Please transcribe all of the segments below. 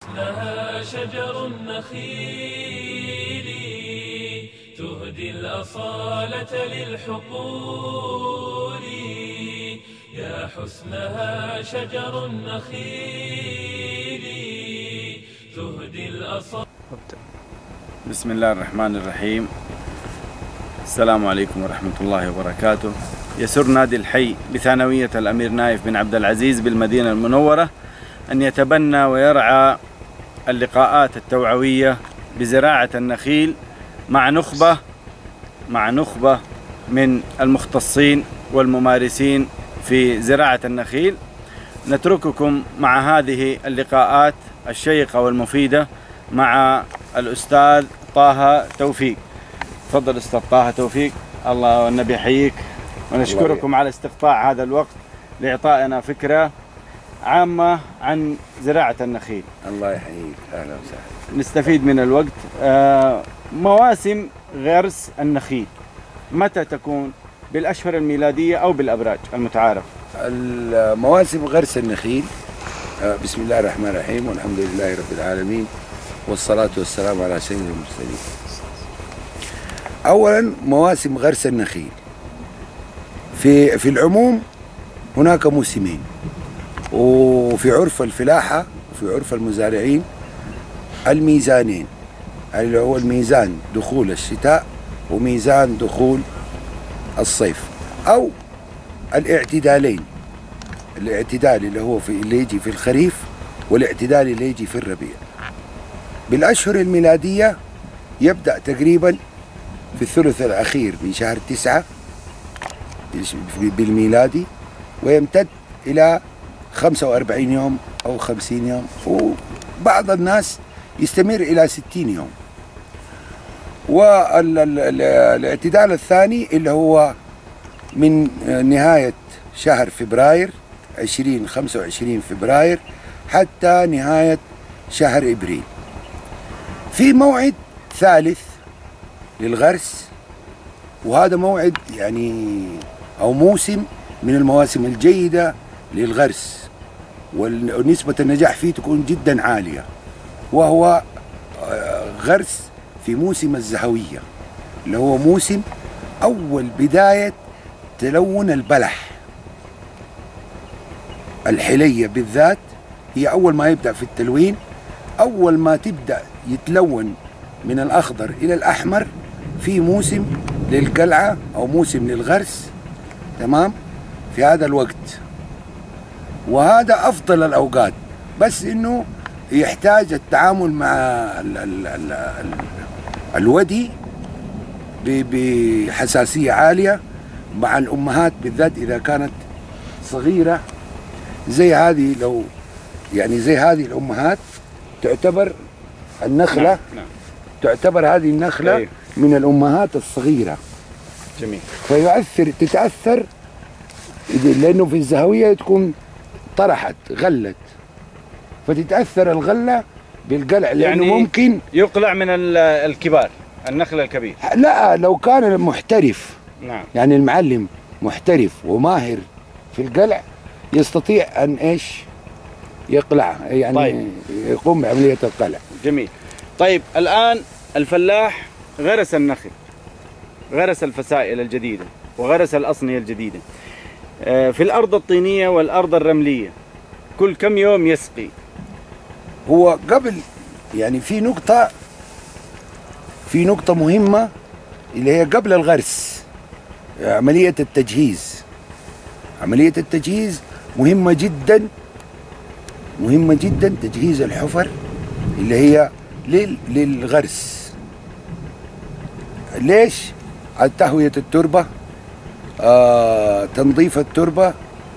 لها شجر النخيل تهدي الأصالة للحقول. يا حسنها شجر النخيل تهدي الأصالة. بسم الله الرحمن الرحيم. السلام عليكم ورحمة الله وبركاته. يسر نادي الحي بثانوية الأمير نايف بن عبد العزيز بالمدينة المنورة أن يتبنى ويرعى اللقاءات التوعوية بزراعة النخيل مع نخبة من المختصين والممارسين في زراعة النخيل. نترككم مع هذه اللقاءات الشيقة والمفيدة مع الأستاذ طه توفيق. تفضل أستاذ طه توفيق. الله والنبي يحييك، ونشكركم على استقطاع هذا الوقت لإعطائنا فكرة عامة عن زراعة النخيل. الله يحييك، أهلا وسهلا. نستفيد من الوقت. مواسم غرس النخيل متى تكون؟ بالأشهر الميلادية أو بالأبراج المتعارف؟ مواسم غرس النخيل بسم الله الرحمن الرحيم، والحمد لله رب العالمين، والصلاة والسلام على سيد المرسلين. أولا مواسم غرس النخيل في العموم هناك موسمين، وفي عرف الفلاحة وفي عرف المزارعين الميزانين، اللي هو الميزان دخول الشتاء وميزان دخول الصيف، أو الاعتدالين، الاعتدال اللي هو اللي يجي في الخريف، والاعتدال اللي يجي في الربيع. بالأشهر الميلادية يبدأ تقريبا في الثلث الأخير من شهر 9 بالميلادي، ويمتد إلى 45 يوم أو 50 يوم، وبعض الناس يستمر إلى 60 يوم. والاعتدال الثاني اللي هو من نهاية شهر فبراير 25 فبراير حتى نهاية شهر إبريل. في موعد ثالث للغرس، وهذا موعد أو موسم من المواسم الجيدة للغرس، ونسبة النجاح فيه تكون جدا عالية، وهو غرس في موسم الزهوية، اللي هو موسم أول بداية تلون البلح. الحلية بالذات هي أول ما يبدأ في التلوين، أول ما تبدأ يتلون من الأخضر إلى الأحمر في موسم للقلعة أو موسم للغرس، تمام، في هذا الوقت. وهذا أفضل الأوقات، بس إنه يحتاج التعامل مع الودي بحساسية عالية مع الأمهات بالذات إذا كانت صغيرة زي هذه. لو زي هذه الأمهات تعتبر النخلة، نعم. تعتبر هذه النخلة أيه. من الأمهات الصغيرة. جميل. تتأثر لأنه في الزهوية تكون طرحت غلت، فتتأثر الغلة بالقلع، لأنه ممكن يقلع من الكبار، النخل الكبير. لا، لو كان محترف، نعم، المعلم محترف وماهر في القلع يستطيع أن يقلع، طيب. يقوم بعملية القلع. جميل. طيب الآن الفلاح غرس النخل، غرس الفسائل الجديدة وغرس الأصنية الجديدة في الأرض الطينية والأرض الرملية، كل كم يوم يسقي؟ هو قبل في نقطة مهمة اللي هي قبل الغرس، عملية التجهيز. عملية التجهيز مهمة جدا، مهمة جدا، تجهيز الحفر اللي هي للغرس. ليش؟ تهوية التربة، تنظيف التربة،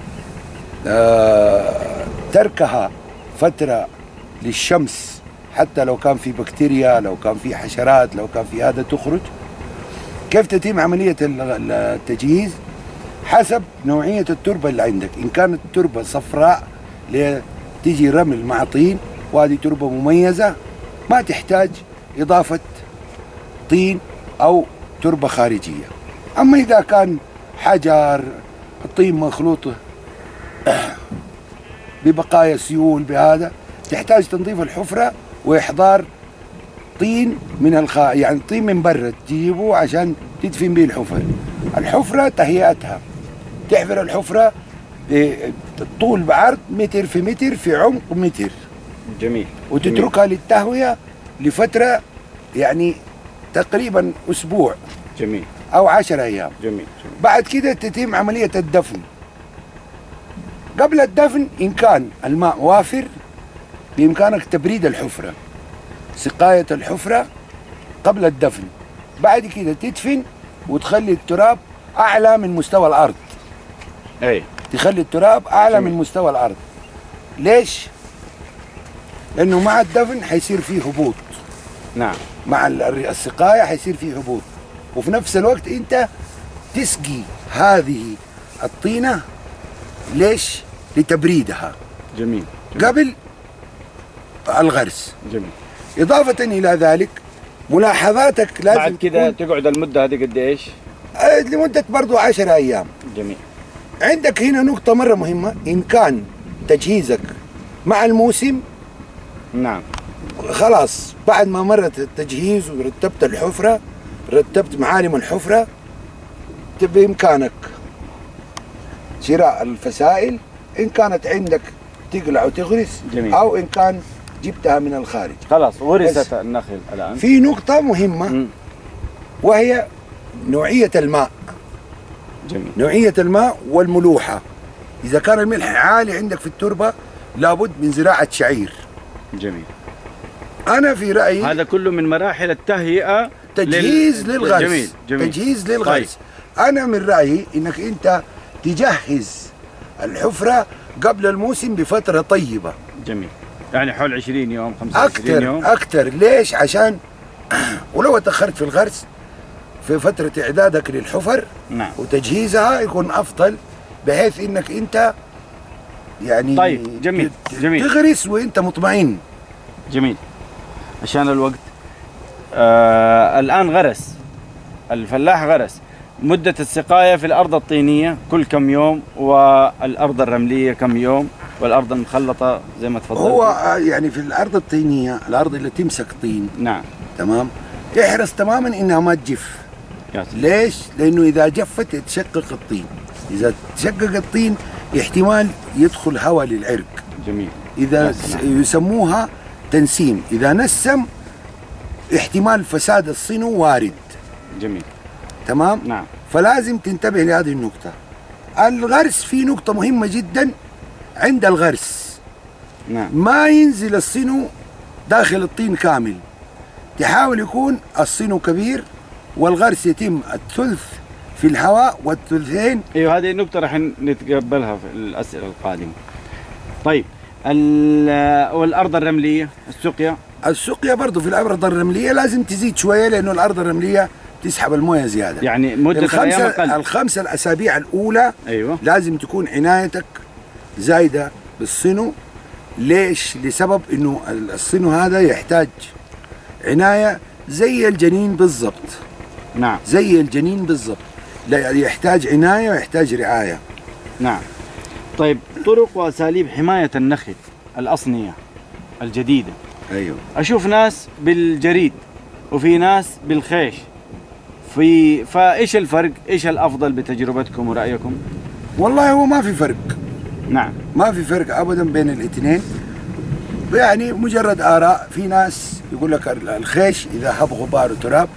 تركها فترة للشمس، حتى لو كان في بكتيريا، لو كان في حشرات، لو كان في هذا تخرج. كيف تتم عملية التجهيز؟ حسب نوعية التربة اللي عندك. إن كانت تربة صفراء تيجي رمل مع طين، وهذه تربة مميزة ما تحتاج إضافة طين أو تربة خارجية. أما إذا كان حجر، الطين مخلوط ببقايا سيول، بهذا تحتاج تنظيف الحفرة وإحضار طين من يعني طين من برا تجيبه عشان تدفن به الحفر. الحفرة تهيئتها، تحفر الحفرة طول بعرض متر في متر في عمق متر. جميل. وتتركها للتهوية لفترة يعني تقريبا أسبوع. جميل. أو 10 أيام. جميل. بعد كده تتم عملية الدفن. قبل الدفن إن كان الماء وافر بإمكانك تبريد الحفرة، سقاية الحفرة قبل الدفن. بعد كده تدفن وتخلي التراب أعلى من مستوى الأرض. أي. تخلي التراب أعلى من مستوى الأرض. ليش؟ لأنه مع الدفن حيصير فيه هبوط. نعم. مع السقاية حيصير فيه هبوط، وفي نفس الوقت أنت تسقي هذه الطينة. ليش؟ لتبريدها. جميل. قبل الغرس. جميل. إضافة إلى ذلك ملاحظاتك لازم بعد كده تقعد المدة هذه قد إيش؟ لمدة برضو 10 أيام. جميل. عندك هنا نقطة مرة مهمة، إن كان تجهيزك مع الموسم. نعم. خلاص بعد ما مرت التجهيز ورتبت الحفرة، رتبت معالم الحفرة، بإمكانك شراء الفسائل إن كانت عندك تقلع وتغرس. جميل. أو إن كان جبتها من الخارج. خلاص غرست النخل الآن. في نقطة مهمة وهي نوعية الماء. جميل. نوعية الماء والملوحة. إذا كان الملح عالي عندك في التربة لابد من زراعة شعير. جميل. أنا في رأيي هذا كله من مراحل التهيئة، تجهيز للغرس. جميل. جميل. تجهيز للغرس. طيب. أنا من رأيي إنك أنت تجهز الحفرة قبل الموسم بفترة طيبة. جميل. يعني حول 20 يوم 25 يوم. أكثر. ليش؟ عشان ولو تأخرت في الغرس في فترة إعدادك للحفر. نعم. وتجهيزها يكون أفضل، بحيث إنك أنت يعني طيب. جميل. جميل. تغرس وأنت مطمئن. جميل. عشان الوقت الآن غرس الفلاح، غرس. مدة السقاية في الأرض الطينية كل كم يوم، والأرض الرملية كم يوم، والأرض المخلطة زي ما تفضلت؟ هو يعني في الأرض الطينية، الأرض اللي تمسك طين. نعم. تمام. احرص تماما إنها ما تجف. ليش؟ لأنه إذا جفت يتشقق الطين. إذا تشقق الطين احتمال يدخل هواء للعرق. جميل. إذا يسموها تنسيم. إذا نسم احتمال فساد الصنو وارد. جميل. تمام؟ نعم. فلازم تنتبه لهذه النقطة. الغرس في نقطة مهمة جدا عند الغرس. نعم. ما ينزل الصنو داخل الطين كامل. تحاول يكون الصنو كبير، والغرس يتم الثلث في الهواء والثلثين. ايوه هذه النقطة راح نتقبلها في الأسئلة القادمة. طيب والأرض الرملية السقيا برضه في الأرض الرملية لازم تزيد شوية، لأنه الأرض الرملية تسحب المويه زيادة. يعني مدة الأيام أقل. الخمسة الأسابيع الأولى أيوة. لازم تكون عنايتك زايدة بالصنو. ليش؟ لسبب إنه الصنو هذا يحتاج عناية زي الجنين بالضبط. نعم. زي الجنين بالضبط، لا يحتاج عناية ويحتاج رعاية. نعم. طيب طرق وأساليب حماية النخل الأصنية الجديدة. أيوه. أشوف ناس بالجريد وفي ناس بالخيش، فإيش الفرق؟ إيش الأفضل بتجربتكم ورأيكم؟ والله هو ما في فرق. نعم. ما في فرق أبدا بين الاثنين، يعني مجرد آراء. في ناس يقول لك الخيش إذا هب غبار وتراب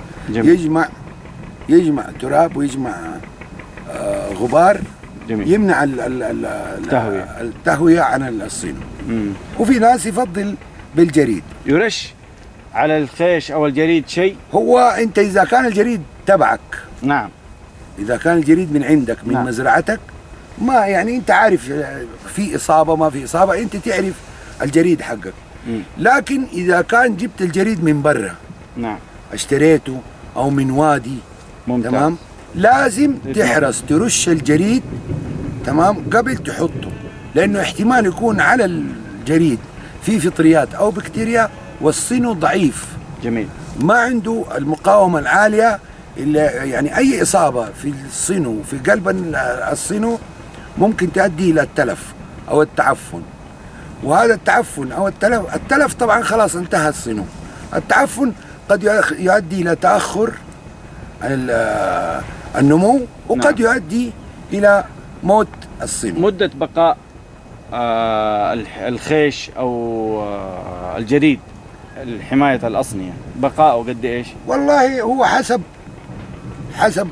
يجمع تراب ويجمع غبار. جميل. يمنع التهوية عن الصنو. وفي ناس يفضل بالجريد. يرش على الخيش أو الجريد شيء؟ هو أنت إذا كان الجريد تبعك. نعم. إذا كان الجريد من عندك من نعم. مزرعتك، ما يعني أنت عارف في إصابة ما في إصابة، أنت تعرف الجريد حقك. لكن إذا كان جبت الجريد من برا، نعم، اشتريته أو من وادي، ممتاز. تمام، لازم تحرص ترش الجريد تمام قبل تحطه، لأنه احتمال يكون على الجريد في فطريات أو بكتيريا والصنو ضعيف. جميل. ما عنده المقاومة العالية، إلا يعني أي إصابة في الصنو في قلب الصنو ممكن تؤدي إلى التلف أو التعفن. وهذا التعفن او التلف طبعا خلاص انتهى الصنو. التعفن قد يؤدي الى تاخر النمو، وقد يؤدي الى موت الصنو. مدة بقاء الخيش او الجريد حماية الأصنية بقاؤه قد ايش؟ والله هو حسب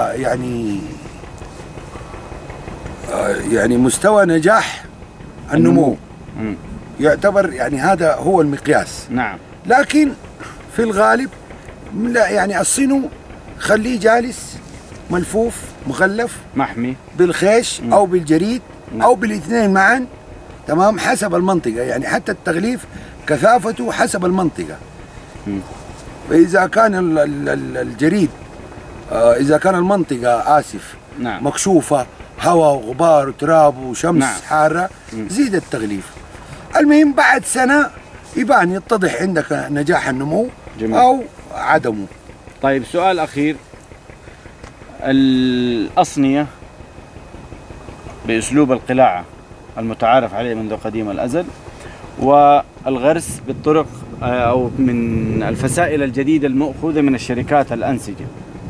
يعني مستوى نجاح النمو. يعتبر يعني هذا هو المقياس. نعم. لكن في الغالب لا، يعني الصنو خليه جالس ملفوف مغلف محمي بالخيش او بالجريد او بالاثنين معا، تمام، حسب المنطقة. يعني حتى التغليف كثافته حسب المنطقة. فإذا كان الجريد إذا كان المنطقة نعم. مكشوفة، هواء وغبار وتراب وشمس نعم. حارة، زيد التغليف. المهم بعد سنة يبان يتضح عندك نجاح النمو. جميل. أو عدمه. طيب سؤال أخير، الأصنية بأسلوب القلاعة المتعارف عليه منذ قديم الأزل، والغرس بالطرق أو من الفسائل الجديدة المأخوذة من الشركات الأنسجة،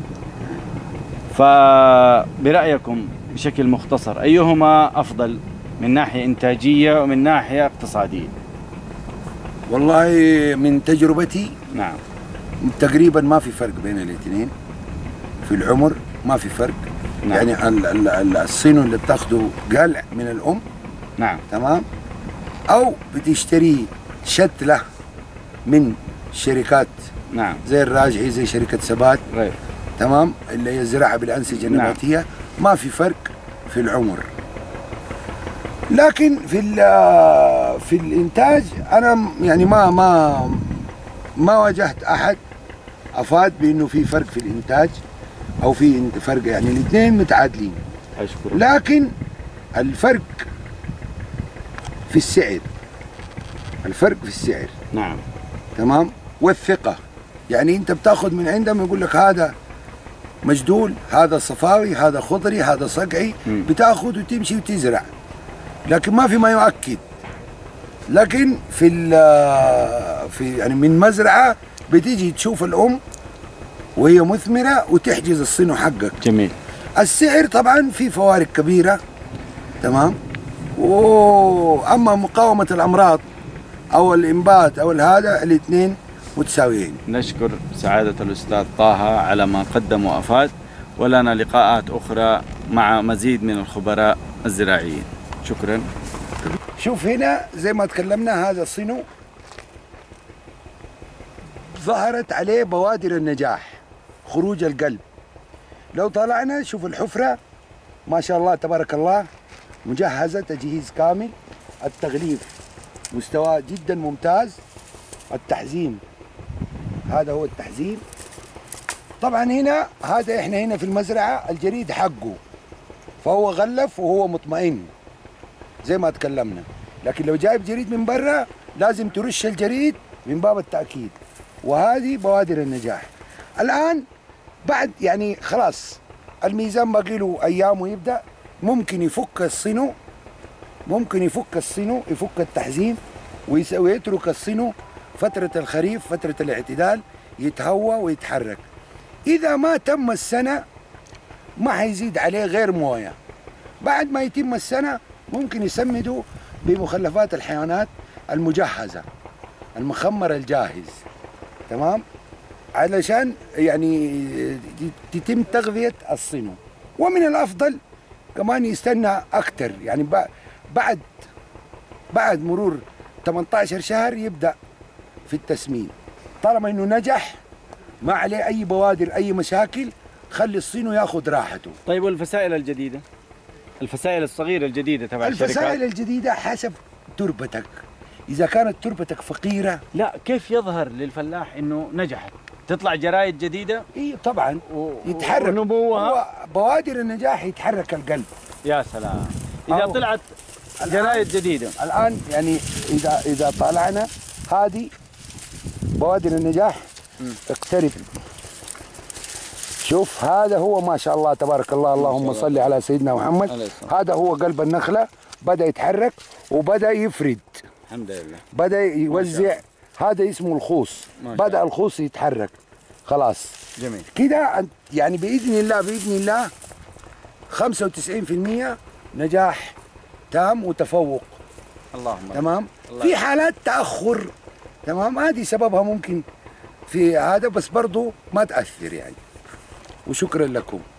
فبرأيكم بشكل مختصر أيهما أفضل من ناحية إنتاجية ومن ناحية اقتصادية؟ والله من تجربتي نعم تقريبا ما في فرق بين الاثنين في العمر، ما في فرق. نعم. يعني الصينو اللي بتاخده قلع من الأم، نعم، تمام، أو بتشتري شتلة من شركات، نعم، زي الراجعي، زي شركة ثبات، تمام، اللي هي الزراعة بالأنسجة النباتية. نعم. ما في فرق في العمر. لكن في الإنتاج أنا يعني ما واجهت أحد أفاد بأنه في فرق في الإنتاج أو في فرق، يعني الاثنين متعادلين. أشكرك. لكن الفرق في السعر، الفرق في السعر. نعم، تمام، والثقة. يعني أنت بتاخذ من عندهم يقول لك هذا مجدول، هذا صفاوي، هذا خضري، هذا صقعي، بتاخذ وتمشي وتزرع، لكن ما في ما يؤكد. لكن في يعني من مزرعة بتيجي تشوف الأم وهي مثمرة وتحجز الصنو حقك. جميل. السعر طبعا في فوارق كبيرة، تمام، وأما مقاومة الأمراض أو الإنبات أو هذا الاثنين متساويين. نشكر سعادة الأستاذ طه على ما قدم وأفاد، ولنا لقاءات أخرى مع مزيد من الخبراء الزراعيين. شكرا. شوف هنا زي ما تكلمنا، هذا الصنو ظهرت عليه بوادر النجاح، خروج القلب. لو طلعنا شوف الحفرة ما شاء الله تبارك الله، مجهزة تجهيز كامل. التغليف مستواه جدا ممتاز. التحزيم، هذا هو التحزيم. طبعا هنا هذا احنا هنا في المزرعة الجريد حقه، فهو غلف وهو مطمئن زي ما تكلمنا. لكن لو جايب جريد من برا لازم ترش الجريد من باب التأكيد. وهذه بوادر النجاح. الآن بعد يعني خلاص الميزان باقي له أيام ويبدأ، ممكن يفك الصنو، ممكن يفك الصنو، يفك التحزيم ويترك الصنو فترة الخريف، فترة الاعتدال، يتهوى ويتحرك. إذا ما تم السنة ما حيزيد عليه غير موية. بعد ما يتم السنة ممكن يسمدوا بمخلفات الحيوانات المجهزة، المخمر الجاهز، تمام، علشان يعني تتم تغذية الصنو. ومن الأفضل كمان يستنى أكتر، يعني بعد مرور 18 شهر يبدأ في التسمين. طالما إنه نجح ما عليه أي بوادر أي مشاكل، خلي الصينو ياخذ راحته. طيب والفسائل الجديدة؟ الفسائل الصغيرة الجديدة تبع الشركات؟ الفسائل الجديدة حسب تربتك. إذا كانت تربتك فقيرة، لا، كيف يظهر للفلاح إنه نجحت؟ تطلع جرايد جديدة؟ إيه طبعا، يتحرك ونموها، بوادر النجاح يتحرك القلب. يا سلام. إذا طلعت جرايد جديدة الآن، يعني إذا طالعنا هذه بوادر النجاح، اقترب. شوف هذا هو ما شاء الله تبارك الله، اللهم صل على سيدنا محمد. هذا هو قلب النخلة، بدأ يتحرك وبدأ يفرد. الحمد لله. بدأ يوزع، هذا اسمه الخوص، بدأ الخوص يتحرك خلاص. جميل. كده يعني بإذن الله بإذن الله 95% نجاح تام وتفوق. اللهم تمام. الله. في حالات تأخر، تمام، هذه سببها ممكن في هذا، بس برضو ما تأثر يعني. وشكرا لكم.